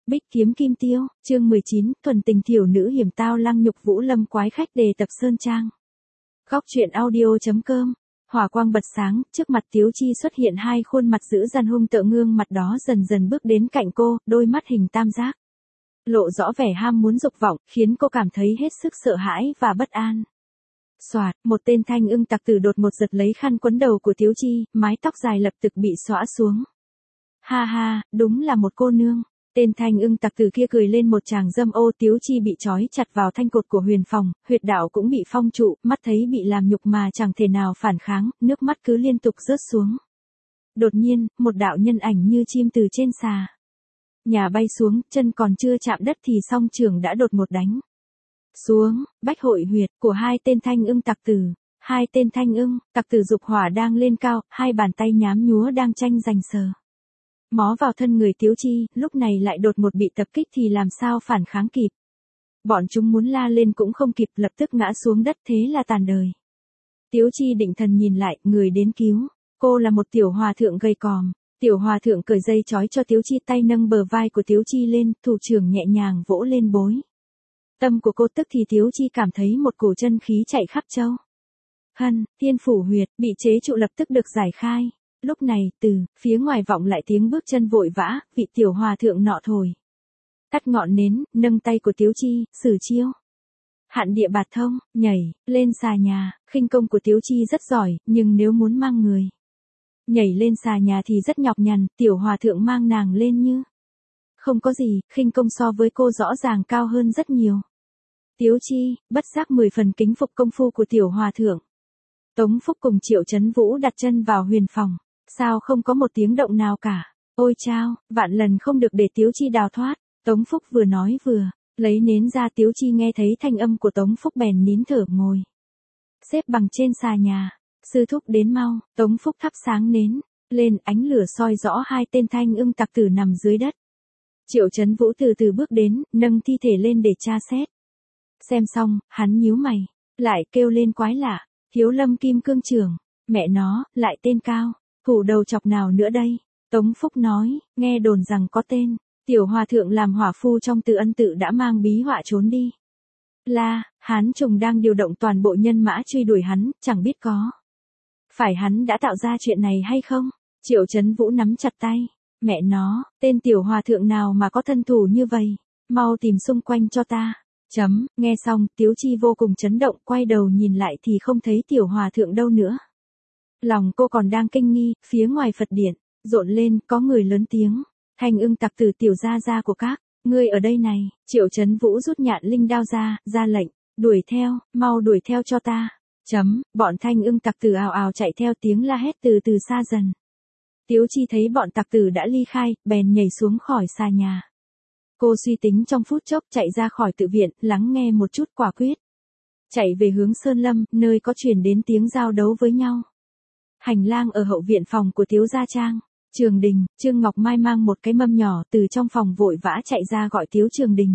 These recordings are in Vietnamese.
Bích kiếm kim tiêu, chương 19, thuần tình tiểu nữ hiểm tao lăng nhục Vũ Lâm quái khách đề tập Sơn Trang. Góc truyện audio.com. Hỏa quang bật sáng, trước mặt Tiếu Chi xuất hiện hai khuôn mặt dữ dằn hung tợn, gương mặt đó dần dần bước đến cạnh cô, đôi mắt hình tam giác, lộ rõ vẻ ham muốn dục vọng, khiến cô cảm thấy hết sức sợ hãi và bất an. Soạt, một tên thanh ưng tặc tử đột ngột giật lấy khăn quấn đầu của Tiếu Chi, mái tóc dài lập tức bị xõa xuống. Ha ha, đúng là một cô nương. Tên thanh ưng tặc tử kia cười lên một tràng dâm ô. Tiếu Chi bị trói chặt vào thanh cột của huyền phòng, huyệt đạo cũng bị phong trụ, mắt thấy bị làm nhục mà chẳng thể nào phản kháng, nước mắt cứ liên tục rớt xuống. Đột nhiên, một đạo nhân ảnh như chim từ trên xà nhà bay xuống, chân còn chưa chạm đất thì song trưởng đã đột ngột đánh xuống bách hội huyệt của hai tên thanh ưng tặc tử. Hai tên thanh ưng tặc tử dục hỏa đang lên cao, hai bàn tay nhám nhúa đang tranh giành sờ mó vào thân người Tiếu Chi, lúc này lại đột ngột bị tập kích thì làm sao phản kháng kịp. Bọn chúng muốn la lên cũng không kịp, lập tức ngã xuống đất, thế là tàn đời. Tiếu Chi định thần nhìn lại, người đến cứu cô là một tiểu hòa thượng gầy còm. Tiểu hòa thượng cởi dây trói cho Tiếu Chi, tay nâng bờ vai của Tiếu Chi lên, thủ trưởng nhẹ nhàng vỗ lên bối tâm của cô, tức thì Tiếu Chi cảm thấy một cổ chân khí chạy khắp châu hân, thiên phủ huyệt, bị chế trụ lập tức được giải khai. Lúc này, từ phía ngoài vọng lại tiếng bước chân vội vã, vị tiểu hòa thượng nọ thổi tắt ngọn nến, nâng tay của Tiếu Chi, sử chiêu hạn địa bạt thông, nhảy lên xà nhà. Khinh công của Tiếu Chi rất giỏi, nhưng nếu muốn mang người nhảy lên xà nhà thì rất nhọc nhằn. Tiểu hòa thượng mang nàng lên như không có gì, khinh công so với cô rõ ràng cao hơn rất nhiều. Tiếu Chi bất giác 10 phần kính phục công phu của tiểu hòa thượng. Tống Phúc cùng Triệu Chấn Vũ đặt chân vào huyền phòng, sao không có một tiếng động nào cả. Ôi chao, vạn lần không được để Tiếu Chi đào thoát. Tống Phúc vừa nói vừa lấy nến ra. Tiếu Chi nghe thấy thanh âm của Tống Phúc bèn nín thở ngồi xếp bằng trên xà nhà. Sư thúc đến mau. Tống Phúc thắp sáng nến lên, ánh lửa soi rõ hai tên thanh ưng tặc tử nằm dưới đất. Triệu Chấn Vũ từ từ bước đến, nâng thi thể lên để tra xét. Xem xong, hắn nhíu mày, lại kêu lên quái lạ. Thiếu Lâm Kim Cương Trưởng, mẹ nó, lại tên cao thủ đầu chọc nào nữa đây? Tống Phúc nói, nghe đồn rằng có tên tiểu hòa thượng làm hỏa phu trong Từ Ân tự đã mang bí họa trốn đi. Hán Trùng đang điều động toàn bộ nhân mã truy đuổi hắn, chẳng biết có phải hắn đã tạo ra chuyện này hay không? Triệu Chấn Vũ nắm chặt tay, mẹ nó, tên tiểu hòa thượng nào mà có thân thủ như vậy? Mau tìm xung quanh cho ta. Nghe xong, Tiếu Chi vô cùng chấn động, quay đầu nhìn lại thì không thấy tiểu hòa thượng đâu nữa. Lòng cô còn đang kinh nghi, phía ngoài Phật điện rộn lên, có người lớn tiếng, thanh ưng tặc tử tiểu gia gia của các ngươi ở đây này. Triệu Chấn Vũ rút nhạn linh đao ra lệnh, đuổi theo, mau đuổi theo cho ta. Bọn thanh ưng tặc tử ào ào chạy theo, tiếng la hét từ từ xa dần. Tiếu Chi thấy bọn tặc tử đã ly khai, bèn nhảy xuống khỏi xà nhà. Cô suy tính trong phút chốc, chạy ra khỏi tự viện, lắng nghe một chút, quả quyết chạy về hướng Sơn Lâm, nơi có truyền đến tiếng giao đấu với nhau. Hành lang ở hậu viện phòng của Tiếu gia trang. Trường Đình, Trương Ngọc Mai mang một cái mâm nhỏ từ trong phòng vội vã chạy ra gọi Tiếu Trường Đình.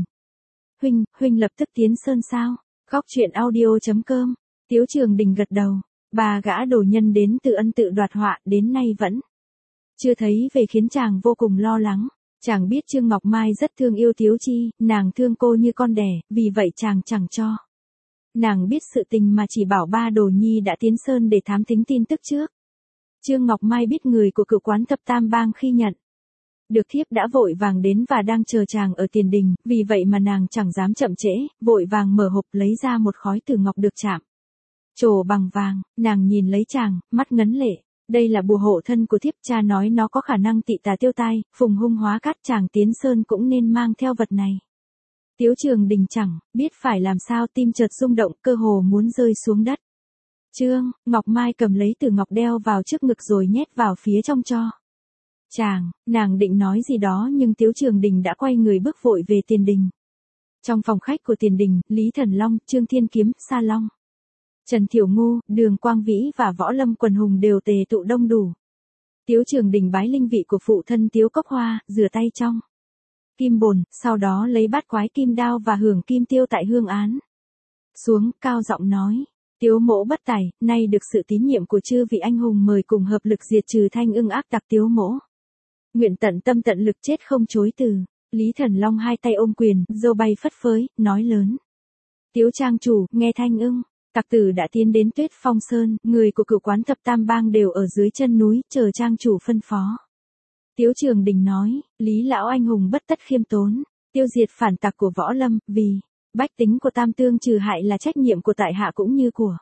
Huynh lập tức tiến sơn sao? Góc truyện audio.com. Tiếu Trường Đình gật đầu. Bà gã đồ nhân đến Từ Ân tự đoạt họa, đến nay vẫn chưa thấy về, khiến chàng vô cùng lo lắng. Chàng biết Trương Ngọc Mai rất thương yêu Tiếu Chi, nàng thương cô như con đẻ, vì vậy chàng chẳng cho nàng biết sự tình mà chỉ bảo ba đồ nhi đã tiến sơn để thám thính tin tức trước. Trương Ngọc Mai biết người của cựu quán thập tam bang khi nhận được thiếp đã vội vàng đến và đang chờ chàng ở tiền đình, vì vậy mà nàng chẳng dám chậm trễ, vội vàng mở hộp lấy ra một khói tử ngọc được chạm trổ bằng vàng. Nàng nhìn lấy chàng, mắt ngấn lệ. Đây là bùa hộ thân của thiếp, cha nói nó có khả năng tị tà tiêu tai, phùng hung hóa cát, chàng tiến sơn cũng nên mang theo vật này. Tiếu Trường Đình chẳng biết phải làm sao, tim chợt rung động, cơ hồ muốn rơi xuống đất. Trương Ngọc Mai cầm lấy tử ngọc đeo vào trước ngực rồi nhét vào phía trong cho chàng. Nàng định nói gì đó nhưng Tiếu Trường Đình đã quay người bước vội về tiền đình. Trong phòng khách của tiền đình, Lý Thần Long, Trương Thiên Kiếm, Sa Long, Trần Thiểu Ngu, Đường Quang Vĩ và Võ Lâm Quần Hùng đều tề tụ đông đủ. Tiếu Trường Đình bái linh vị của phụ thân Tiếu Cốc Hoa, rửa tay trong kim bồn, sau đó lấy bát quái kim đao và hưởng kim tiêu tại hương án xuống, cao giọng nói: Tiếu mỗ bất tài, nay được sự tín nhiệm của chư vị anh hùng mời cùng hợp lực diệt trừ thanh ưng ác tặc Tiếu mỗ nguyện tận tâm tận lực chết không chối từ. Lý Thần Long hai tay ôm quyền, râu bay phất phới, nói lớn. Tiếu trang chủ, nghe Thanh Ưng. Tặc tử đã tiến đến Tuyết Phong Sơn, người của cửu quán thập tam bang đều ở dưới chân núi, chờ trang chủ phân phó. Tiếu Trường Đình nói, Lý lão anh hùng bất tất khiêm tốn, tiêu diệt phản tặc của võ lâm, vì bách tính của Tam Tương trừ hại là trách nhiệm của tại hạ cũng như của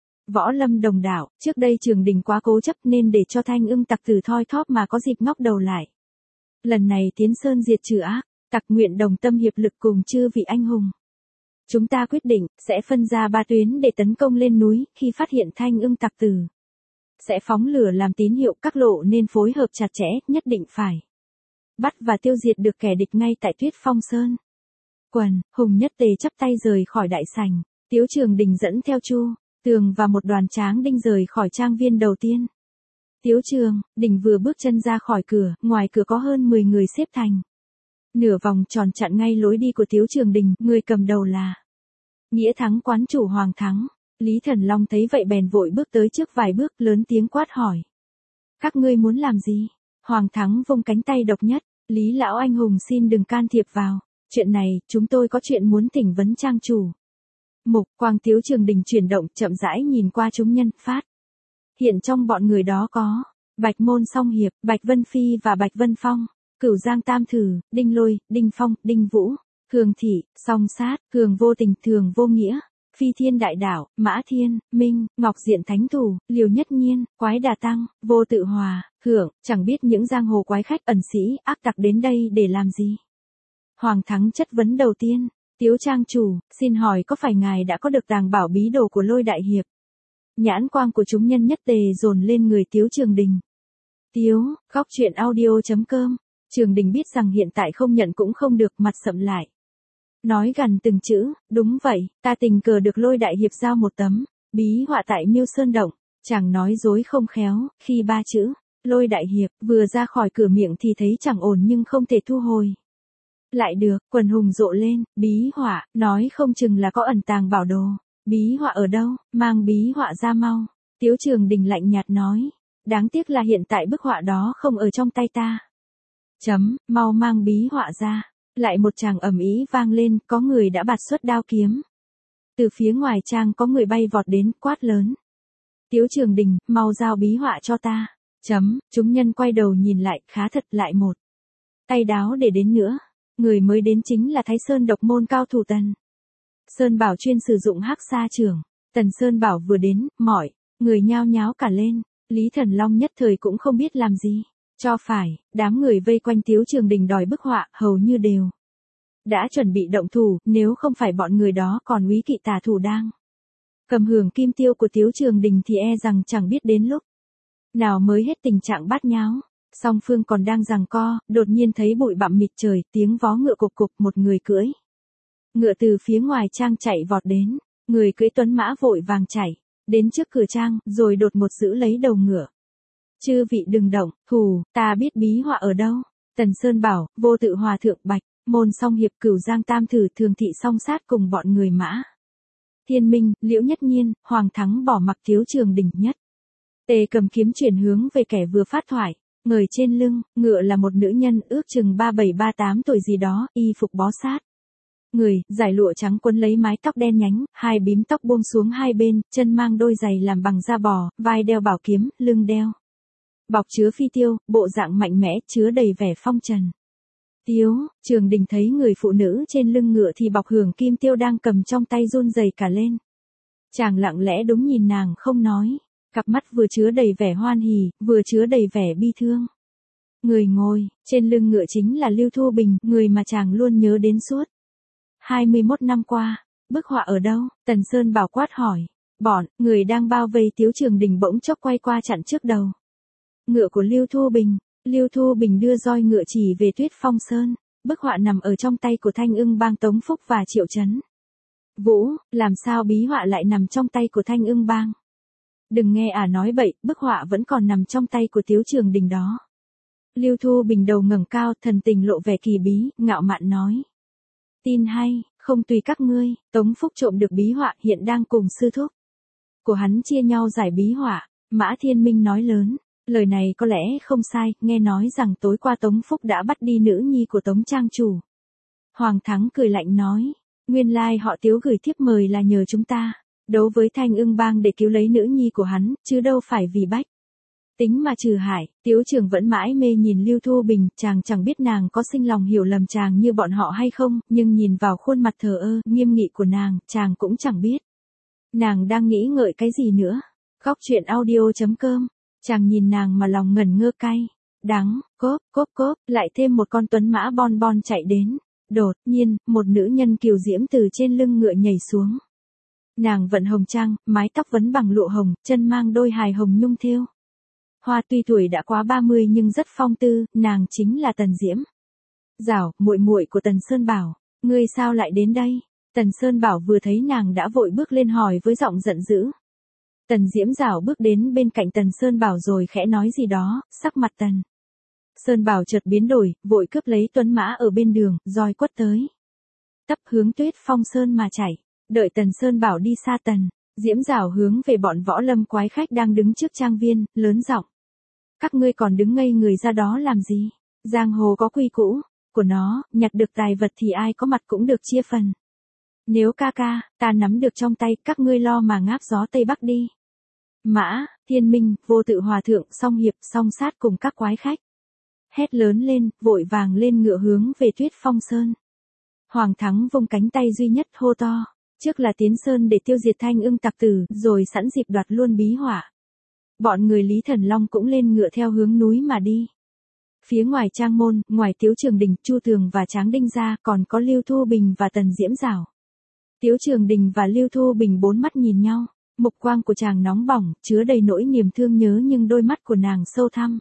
võ lâm đồng đảo. Trước đây Trường Đình quá cố chấp nên để cho Thanh Ưng tặc tử thoi thóp mà có dịp ngóc đầu lại. Lần này tiến sơn diệt trừ ác, tặc nguyện đồng tâm hiệp lực cùng chư vị anh hùng. Chúng ta quyết định, sẽ phân ra 3 tuyến để tấn công lên núi, khi phát hiện Thanh Ưng tặc tử. Sẽ phóng lửa làm tín hiệu, các lộ nên phối hợp chặt chẽ, nhất định phải bắt và tiêu diệt được kẻ địch ngay tại Tuyết Phong Sơn. Quần, Hùng Nhất Tề chắp tay rời khỏi đại sảnh, Tiếu Trường Đình dẫn theo Chu Tường và một đoàn tráng đinh rời khỏi trang viên đầu tiên. Tiếu Trường Đình vừa bước chân ra khỏi cửa, ngoài cửa có hơn 10 người xếp thành nửa vòng tròn chặn ngay lối đi của Tiếu Trường Đình, người cầm đầu là Nghĩa Thắng quán chủ Hoàng Thắng. Lý Thần Long thấy vậy bèn vội bước tới trước vài bước, lớn tiếng quát hỏi. Các ngươi muốn làm gì? Hoàng Thắng vung cánh tay độc nhất, Lý lão anh hùng xin đừng can thiệp vào. Chuyện này, chúng tôi có chuyện muốn thỉnh vấn trang chủ. Mục quang Tiếu Trường Đình chuyển động, chậm rãi nhìn qua chúng nhân, phát hiện trong bọn người đó có Bạch Môn Song Hiệp, Bạch Vân Phi và Bạch Vân Phong, Cửu Giang Tam Thử, Đinh Lôi, Đinh Phong, Đinh Vũ, Cường Thị, Song Sát, Cường Vô Tình, Thường Vô Nghĩa, Phi Thiên Đại Đảo, Mã Thiên, Minh, Ngọc Diện Thánh Thủ, Liều Nhất Nhiên, Quái Đà Tăng, Vô Tự Hòa, Hưởng, chẳng biết những giang hồ quái khách ẩn sĩ, ác tặc đến đây để làm gì? Hoàng Thắng chất vấn đầu tiên, Tiếu trang chủ, xin hỏi có phải ngài đã có được tàng bảo bí đồ của Lôi đại hiệp? Nhãn quang của chúng nhân nhất tề dồn lên người Tiếu Trường Đình. Tiếu, góc truyện audio.com. Trường Đình biết rằng hiện tại không nhận cũng không được, mặt sậm lại. Nói gần từng chữ, đúng vậy, ta tình cờ được Lôi đại hiệp giao một tấm bí họa tại Miêu Sơn Động. Chàng nói dối không khéo, khi 3 chữ Lôi đại hiệp vừa ra khỏi cửa miệng thì thấy chẳng ổn nhưng không thể thu hồi lại được. Quần hùng rộ lên, bí họa, nói không chừng là có ẩn tàng bảo đồ. Bí họa ở đâu, mang bí họa ra mau. Tiếu Trường Đình lạnh nhạt nói, đáng tiếc là hiện tại bức họa đó không ở trong tay ta. Mau mang bí họa ra. Lại một tràng ầm ĩ vang lên, có người đã bạt xuất đao kiếm. Từ phía ngoài trang có người bay vọt đến, quát lớn. Tiếu Trường Đình, mau giao bí họa cho ta. Chúng nhân quay đầu nhìn lại, khá thật, lại một tay đáo để đến nữa. Người mới đến chính là Thái Sơn độc môn cao thủ Tần Sơn Bảo, chuyên sử dụng hắc sa trưởng. Tần Sơn Bảo vừa đến, mọi người nhao nháo cả lên. Lý Thần Long nhất thời cũng không biết làm gì cho phải. Đám người vây quanh Tiếu Trường Đình đòi bức họa, hầu như đều đã chuẩn bị động thủ, nếu không phải bọn người đó còn úy kỵ tà thủ đang cầm hưởng kim tiêu của Tiếu Trường Đình thì e rằng chẳng biết đến lúc nào mới hết tình trạng bát nháo. Song phương còn đang giằng co, đột nhiên thấy bụi bặm mịt trời, tiếng vó ngựa cục cục, một người cưỡi ngựa từ phía ngoài trang chạy vọt đến. Người cưỡi tuấn mã vội vàng chạy đến trước cửa trang, rồi đột ngột giữ lấy đầu ngựa. Chư vị đừng động, ta biết bí họa ở đâu. Tần Sơn Bảo, Vô Tự Hòa thượng, Bạch Môn Song Hiệp, Cửu Giang Tam Thử, Thường Thị, Song Sát cùng bọn người Mã Thiên Minh, Liễu Nhất Nhiên, Hoàng Thắng bỏ mặc Tiếu Trường Đình nhất tề cầm kiếm chuyển hướng về kẻ vừa phát thoại. Người trên lưng ngựa là một nữ nhân ước chừng 37-38 tuổi gì đó, y phục bó sát người, dải lụa trắng quấn lấy mái tóc đen nhánh, hai bím tóc buông xuống hai bên, chân mang đôi giày làm bằng da bò, vai đeo bảo kiếm, lưng đeo bọc chứa phi tiêu, bộ dạng mạnh mẽ, chứa đầy vẻ phong trần. Tiếu Trường Đình thấy người phụ nữ trên lưng ngựa thì bọc hưởng kim tiêu đang cầm trong tay run rẩy cả lên. Chàng lặng lẽ đúng nhìn nàng không nói, cặp mắt vừa chứa đầy vẻ hoan hỉ, vừa chứa đầy vẻ bi thương. Người ngồi trên lưng ngựa chính là Lưu Thu Bình, người mà chàng luôn nhớ đến suốt 21 năm qua. Bức họa ở đâu? Tần Sơn Bảo quát hỏi. Bọn người đang bao vây Tiếu Trường Đình bỗng chốc quay qua chặn trước đầu ngựa của Lưu Thu Bình. Lưu Thu Bình đưa roi ngựa chỉ về Tuyết Phong Sơn. Bức họa nằm ở trong tay của Thanh Ưng Bang Tống Phúc và Triệu Chấn Vũ. Làm sao bí họa lại nằm trong tay của Thanh Ưng Bang? Đừng nghe nói bậy, bức họa vẫn còn nằm trong tay của Tiếu Trường Đình đó. Lưu Thu Bình đầu ngẩng cao, thần tình lộ vẻ kỳ bí, ngạo mạn nói. Tin hay, không tùy các ngươi, Tống Phúc trộm được bí họa, hiện đang cùng sư thúc của hắn chia nhau giải bí họa. Mã Thiên Minh nói lớn. Lời này có lẽ không sai, nghe nói rằng tối qua Tống Phúc đã bắt đi nữ nhi của Tống trang chủ. Hoàng Thắng cười lạnh nói, nguyên lai họ Tiếu gửi thiếp mời là nhờ chúng ta, đấu với Thanh Ưng Bang để cứu lấy nữ nhi của hắn, chứ đâu phải vì bách tính mà trừ hại. Tiếu Trường vẫn mãi mê nhìn Lưu Thu Bình, chàng chẳng biết nàng có sinh lòng hiểu lầm chàng như bọn họ hay không, nhưng nhìn vào khuôn mặt thờ ơ, nghiêm nghị của nàng, chàng cũng chẳng biết nàng đang nghĩ ngợi cái gì nữa. Góc truyện audio.com. Chàng nhìn nàng mà lòng ngẩn ngơ cay, đắng, cốp, cốp cốp, lại thêm một con tuấn mã bon bon chạy đến. Đột nhiên, một nữ nhân kiều diễm từ trên lưng ngựa nhảy xuống. Nàng vận hồng trang, mái tóc vấn bằng lụa hồng, chân mang đôi hài hồng nhung thêu hoa, tuy tuổi đã quá 30 nhưng rất phong tư, nàng chính là Tần Diễm Giảo, muội muội của Tần Sơn Bảo. Ngươi sao lại đến đây? Tần Sơn Bảo vừa thấy nàng đã vội bước lên hỏi với giọng giận dữ. Tần Diễm Giảo bước đến bên cạnh Tần Sơn Bảo rồi khẽ nói gì đó, sắc mặt Tần Sơn Bảo chợt biến đổi, vội cướp lấy tuấn mã ở bên đường, roi quất tới. Tấp hướng Tuyết Phong Sơn mà chạy. Đợi Tần Sơn Bảo đi xa, Tần Diễm Giảo hướng về bọn võ lâm quái khách đang đứng trước trang viên, lớn giọng. Các ngươi còn đứng ngây người ra đó làm gì? Giang hồ có quy củ của nó, nhặt được tài vật thì ai có mặt cũng được chia phần. Nếu ca ca, ta nắm được trong tay, các ngươi lo mà ngáp gió Tây Bắc đi. Mã, Thiên Minh, Vô Tự Hòa Thượng, Song Hiệp, Song Sát cùng các quái khách hét lớn lên, vội vàng lên ngựa hướng về Tuyết Phong Sơn. Hoàng Thắng vung cánh tay duy nhất hô to, trước là tiến sơn để tiêu diệt Thanh Ưng tặc tử, rồi sẵn dịp đoạt luôn bí hỏa. Bọn người Lý Thần Long cũng lên ngựa theo hướng núi mà đi. Phía ngoài trang môn, ngoài Tiếu Trường Đình, Chu Tường và Tráng Đinh ra, còn có Lưu Thu Bình và Tần Diễm Giảo. Tiếu Trường Đình và Lưu Thu Bình bốn mắt nhìn nhau, mục quang của chàng nóng bỏng, chứa đầy nỗi niềm thương nhớ, nhưng đôi mắt của nàng sâu thẳm,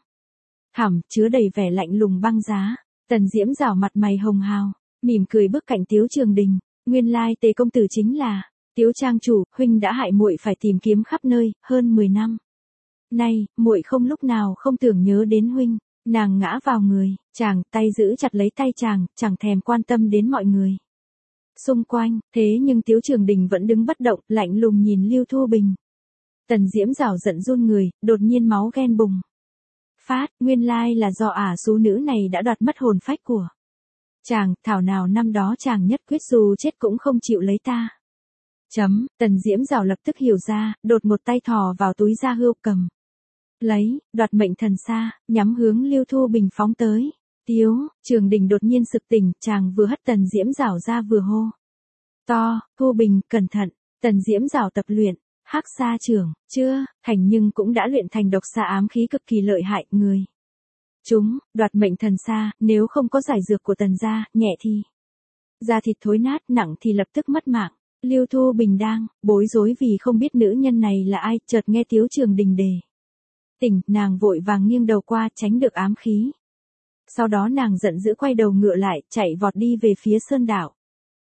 chứa đầy vẻ lạnh lùng băng giá. Tần Diễm Giảo mặt mày hồng hào, mỉm cười bước cạnh Tiếu Trường Đình. Nguyên lai Tề công tử chính là Tiếu trang chủ, huynh đã hại muội phải tìm kiếm khắp nơi hơn 10 năm. Nay, muội không lúc nào không tưởng nhớ đến huynh. Nàng ngã vào người chàng, tay giữ chặt lấy tay chàng, chẳng thèm quan tâm đến mọi người xung quanh. Thế nhưng Tiếu Trường Đình vẫn đứng bất động, lạnh lùng nhìn Lưu Thu Bình. Tần Diễm Giảo giận run người, đột nhiên máu ghen bùng phát. Nguyên lai là do xú nữ này đã đoạt mất hồn phách của chàng, thảo nào năm đó chàng nhất quyết dù chết cũng không chịu lấy ta. Tần Diễm Giảo lập tức hiểu ra, đột một tay thò vào túi da hươu cầm lấy, đoạt mệnh thần xa, nhắm hướng Lưu Thu Bình phóng tới. Tiếu Trường Đình đột nhiên sực tỉnh, chàng vừa hất Tần Diễm Giảo ra vừa hô to, Thu Bình, cẩn thận. Tần Diễm Giảo tập luyện Hắc Sa Trưởng chưa thành nhưng cũng đã luyện thành độc xa ám khí cực kỳ lợi hại. Người chúng đoạt mệnh thần xa, nếu không có giải dược của Tần gia, nhẹ thì da thịt thối nát, nặng thì lập tức mất mạng. Lưu Thu Bình đang bối rối vì không biết nữ nhân này là ai, chợt nghe Tiếu Trường Đình đề tỉnh, nàng vội vàng nghiêng đầu qua tránh được ám khí. Sau đó nàng giận dữ quay đầu ngựa lại, chạy vọt đi về phía sơn đảo.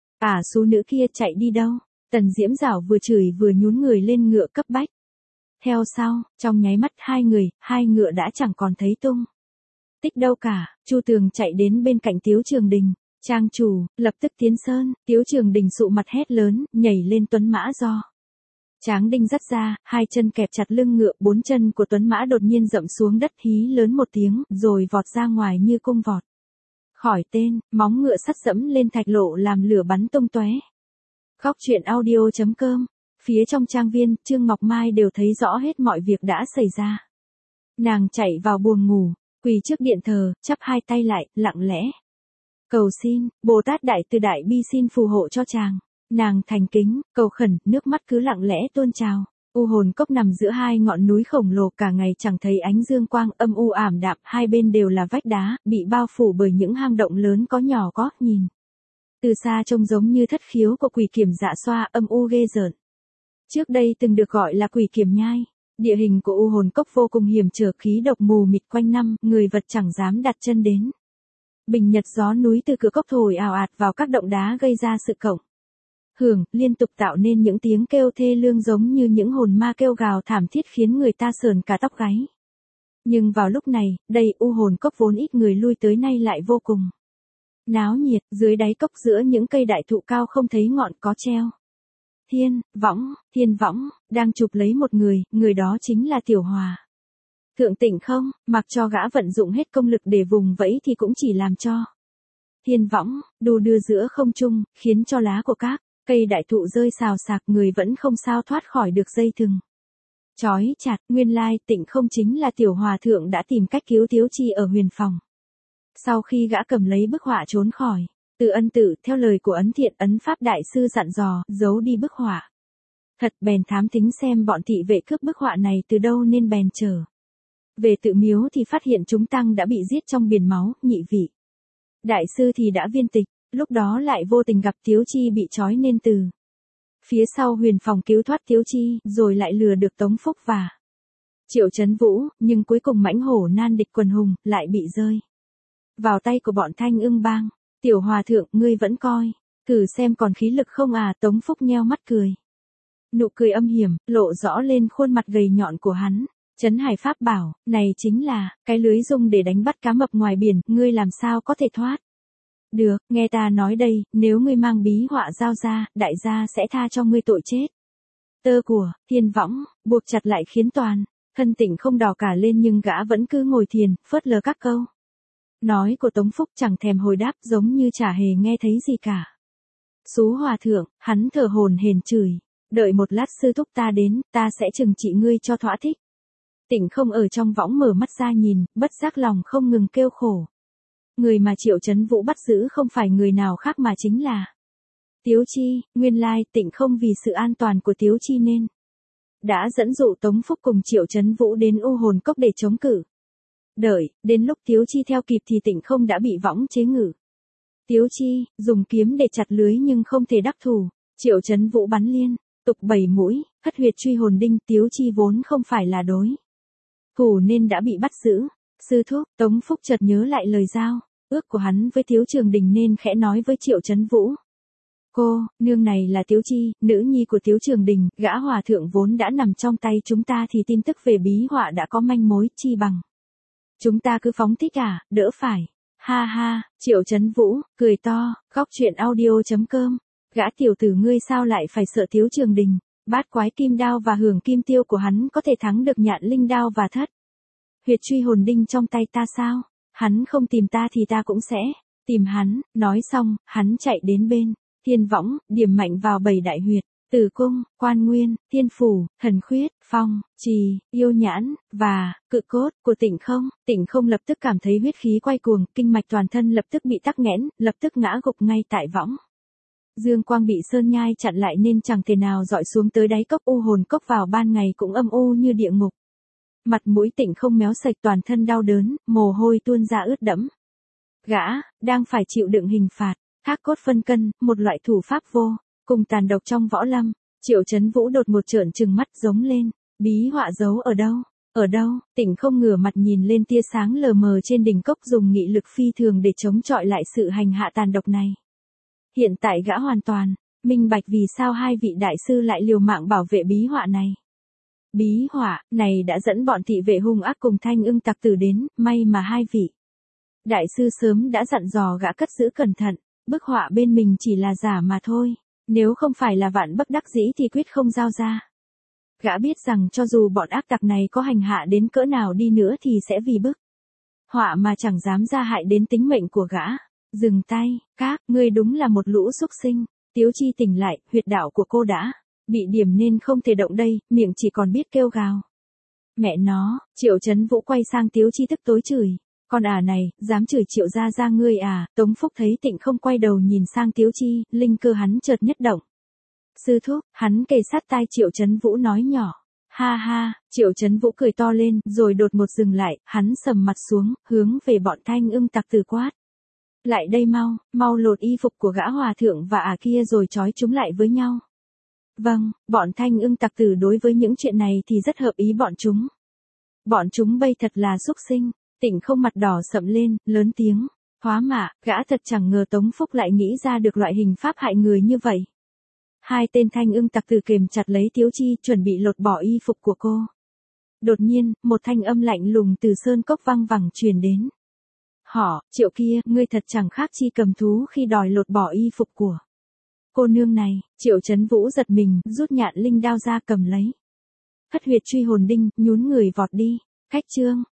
Số nữ kia chạy đi đâu? Tần Diễm Giảo vừa chửi vừa nhún người lên ngựa cấp bách theo sau. Trong nháy mắt hai ngựa đã chẳng còn thấy tung tích đâu cả. Chu Tường chạy đến bên cạnh Tiếu Trường Đình. Trang chủ, lập tức tiến sơn. Tiếu Trường Đình sụ mặt hét lớn, nhảy lên tuấn mã do Tráng Đinh dắt ra, hai chân kẹp chặt lưng ngựa, bốn chân của tuấn mã đột nhiên dậm xuống đất, hí lớn một tiếng, rồi vọt ra ngoài như cung vọt khỏi tên, móng ngựa sắt dẫm lên thạch lộ làm lửa bắn tung tóe. Góc truyện audio.com. Phía trong trang viên, Trương Ngọc Mai đều thấy rõ hết mọi việc đã xảy ra. Nàng chạy vào buồng ngủ, quỳ trước điện thờ, chắp hai tay lại, lặng lẽ cầu xin Bồ Tát Đại Từ Đại Bi xin phù hộ cho chàng. Nàng thành kính cầu khẩn, nước mắt cứ lặng lẽ tuôn trào. U Hồn Cốc nằm giữa hai ngọn núi khổng lồ, cả ngày chẳng thấy ánh dương quang, âm u ảm đạm, hai bên đều là vách đá, bị bao phủ bởi những hang động lớn có nhỏ có, nhìn từ xa trông giống như thất khiếu của quỷ kiểm Dạ Xoa, âm u ghê rợn. Trước đây từng được gọi là quỷ kiểm nhai. Địa hình của U Hồn Cốc vô cùng hiểm trở, khí độc mù mịt quanh năm, người vật chẳng dám đặt chân đến. Bình nhật gió núi từ cửa cốc thổi ào ạt vào các động đá, gây ra sự cộng hưởng liên tục, tạo nên những tiếng kêu thê lương giống như những hồn ma kêu gào thảm thiết, khiến người ta sởn cả tóc gáy. Nhưng vào lúc này, đây U Hồn Cốc vốn ít người lui tới nay lại vô cùng náo nhiệt. Dưới đáy cốc giữa những cây đại thụ cao không thấy ngọn có treo thiên võng đang chụp lấy một người đó chính là Tiểu Hòa. Thượng Tịnh không, mặc cho gã vận dụng hết công lực để vùng vẫy thì cũng chỉ làm cho thiên võng đu đưa giữa không trung, khiến cho lá của các cây đại thụ rơi xào xạc, người vẫn không sao thoát khỏi được dây thừng chói chặt. Nguyên lai Tịnh không chính là tiểu hòa thượng đã tìm cách cứu Tiếu Chi ở huyền phòng. Sau khi gã cầm lấy bức họa trốn khỏi Từ Ân tự, theo lời của Ấn Thiện Ấn Pháp đại sư dặn dò, giấu đi bức họa. Thật bèn thám thính xem bọn thị vệ cướp bức họa này từ đâu nên bèn trở về tự miếu thì phát hiện chúng tăng đã bị giết trong biển máu. Nhị vị đại sư thì đã viên tịch, lúc đó lại vô tình gặp Tiếu Chi bị trói nên từ phía sau huyền phòng cứu thoát Tiếu Chi, rồi lại lừa được Tống Phúc và Triệu Chấn Vũ, nhưng cuối cùng mãnh hổ nan địch quần hùng, lại bị rơi vào tay của bọn Thanh Ưng Bang. Tiểu hòa thượng, ngươi vẫn coi thử xem còn khí lực không à? Tống Phúc nheo mắt cười. Nụ cười âm hiểm, lộ rõ lên khuôn mặt gầy nhọn của hắn. Trấn Hải Pháp bảo, này chính là cái lưới dùng để đánh bắt cá mập ngoài biển, ngươi làm sao có thể thoát được? Nghe ta nói đây, nếu ngươi mang bí họa giao ra, đại gia sẽ tha cho ngươi tội chết. Tơ của thiên võng buộc chặt lại khiến toàn thân Tịnh không đỏ cả lên, nhưng gã vẫn cứ ngồi thiền, phớt lờ các câu nói của Tống Phúc, chẳng thèm hồi đáp, giống như chả hề nghe thấy gì cả. Xú hòa thượng, hắn thở hổn hển chửi, đợi một lát sư thúc ta đến, ta sẽ trừng trị ngươi cho thỏa thích. Tịnh không ở trong võng mở mắt ra nhìn, bất giác lòng không ngừng kêu khổ. Người mà Triệu Chấn Vũ bắt giữ không phải người nào khác mà chính là Tiếu Chi. Nguyên lai Tịnh không vì sự an toàn của Tiếu Chi nên đã dẫn dụ Tống Phúc cùng Triệu Chấn Vũ đến U Hồn Cốc để chống cự. Đợi, đến lúc Tiếu Chi theo kịp thì Tịnh không đã bị võng chế ngự. Tiếu Chi dùng kiếm để chặt lưới nhưng không thể đắc thủ. Triệu Chấn Vũ bắn liên tục 7 mũi, hất huyệt truy hồn đinh. Tiếu Chi vốn không phải là đối thủ nên đã bị bắt giữ. Sư thúc, Tống Phúc chợt nhớ lại lời giao ước của hắn với Tiếu Trường Đình nên khẽ nói với Triệu Chấn Vũ. Cô nương này là Tiếu Chi, nữ nhi của Tiếu Trường Đình, gã hòa thượng vốn đã nằm trong tay chúng ta thì tin tức về bí họa đã có manh mối, chi bằng chúng ta cứ phóng thích à, đỡ phải. Ha ha, Triệu Chấn Vũ cười to, góc truyện audio.com. Gã tiểu tử ngươi sao lại phải sợ Tiếu Trường Đình? Bát quái kim đao và hưởng kim tiêu của hắn có thể thắng được nhạn linh đao và thất huyệt truy hồn đinh trong tay ta sao? Hắn không tìm ta thì ta cũng sẽ tìm hắn. Nói xong, hắn chạy đến bên thiên võng, điểm mạnh vào 7 đại huyệt: Tử Cung, Quan Nguyên, Thiên Phủ, Thần Khuyết, Phong, Trì, Yêu Nhãn và Cự Cốt của Tịnh không. Tịnh không lập tức cảm thấy huyết khí quay cuồng, kinh mạch toàn thân lập tức bị tắc nghẽn, lập tức ngã gục ngay tại võng. Dương quang bị sơn nhai chặn lại nên chẳng thể nào dọi xuống tới đáy cốc. U Hồn Cốc vào ban ngày cũng âm u như địa ngục. Mặt mũi Tịnh không méo sạch, toàn thân đau đớn, mồ hôi tuôn ra ướt đẫm. Gã đang phải chịu đựng hình phạt thác cốt phân cân, một loại thủ pháp vô cùng tàn độc trong võ lâm. Triệu Chấn Vũ đột một trợn trừng mắt giống lên. Bí họa giấu ở đâu? Ở đâu? Tịnh không ngửa mặt nhìn lên tia sáng lờ mờ trên đỉnh cốc, dùng nghị lực phi thường để chống chọi lại sự hành hạ tàn độc này. Hiện tại gã hoàn toàn minh bạch vì sao hai vị đại sư lại liều mạng bảo vệ bí họa này. Bí họa này đã dẫn bọn thị vệ hung ác cùng Thanh Ưng tặc tử đến, may mà hai vị đại sư sớm đã dặn dò gã cất giữ cẩn thận. Bức họa bên mình chỉ là giả mà thôi, nếu không phải là vạn bất đắc dĩ thì quyết không giao ra. Gã biết rằng cho dù bọn ác tặc này có hành hạ đến cỡ nào đi nữa thì sẽ vì bức họa mà chẳng dám ra hại đến tính mệnh của gã. Dừng tay, các ngươi đúng là một lũ súc sinh. Tiếu Chi tỉnh lại, huyệt đạo của cô đã bị điểm nên không thể động đây, miệng chỉ còn biết kêu gào. Mẹ nó. Triệu Chấn Vũ quay sang Tiếu Chi tức tối chửi. Con này, dám chửi Triệu gia gia ngươi à? Tống Phúc thấy Tịnh không quay đầu nhìn sang Tiếu Chi, linh cơ hắn chợt nhất động. Sư thúc, hắn kề sát tai Triệu Chấn Vũ nói nhỏ. Ha ha. Triệu Chấn Vũ cười to lên, rồi đột một dừng lại, hắn sầm mặt xuống, hướng về bọn Thanh Ưng tặc tử quát. Lại đây mau, mau lột y phục của gã hòa thượng và kia rồi trói chúng lại với nhau. Vâng, bọn Thanh Ưng tặc tử đối với những chuyện này thì rất hợp ý bọn chúng. Bọn chúng bây thật là xúc sinh. Tịnh không mặt đỏ sậm lên, lớn tiếng. Hóa mạ, gã thật chẳng ngờ Tống Phúc lại nghĩ ra được loại hình pháp hại người như vậy. Hai tên Thanh Ưng tặc tử kềm chặt lấy Tiếu Chi, chuẩn bị lột bỏ y phục của cô. Đột nhiên, một thanh âm lạnh lùng từ sơn cốc văng vẳng truyền đến. Họ, Triệu kia, ngươi thật chẳng khác chi cầm thú khi đòi lột bỏ y phục của cô nương này. Triệu Chấn Vũ giật mình, rút nhạn linh đao ra cầm lấy. Hất huyệt truy hồn đinh, nhún người vọt đi. Khách chương.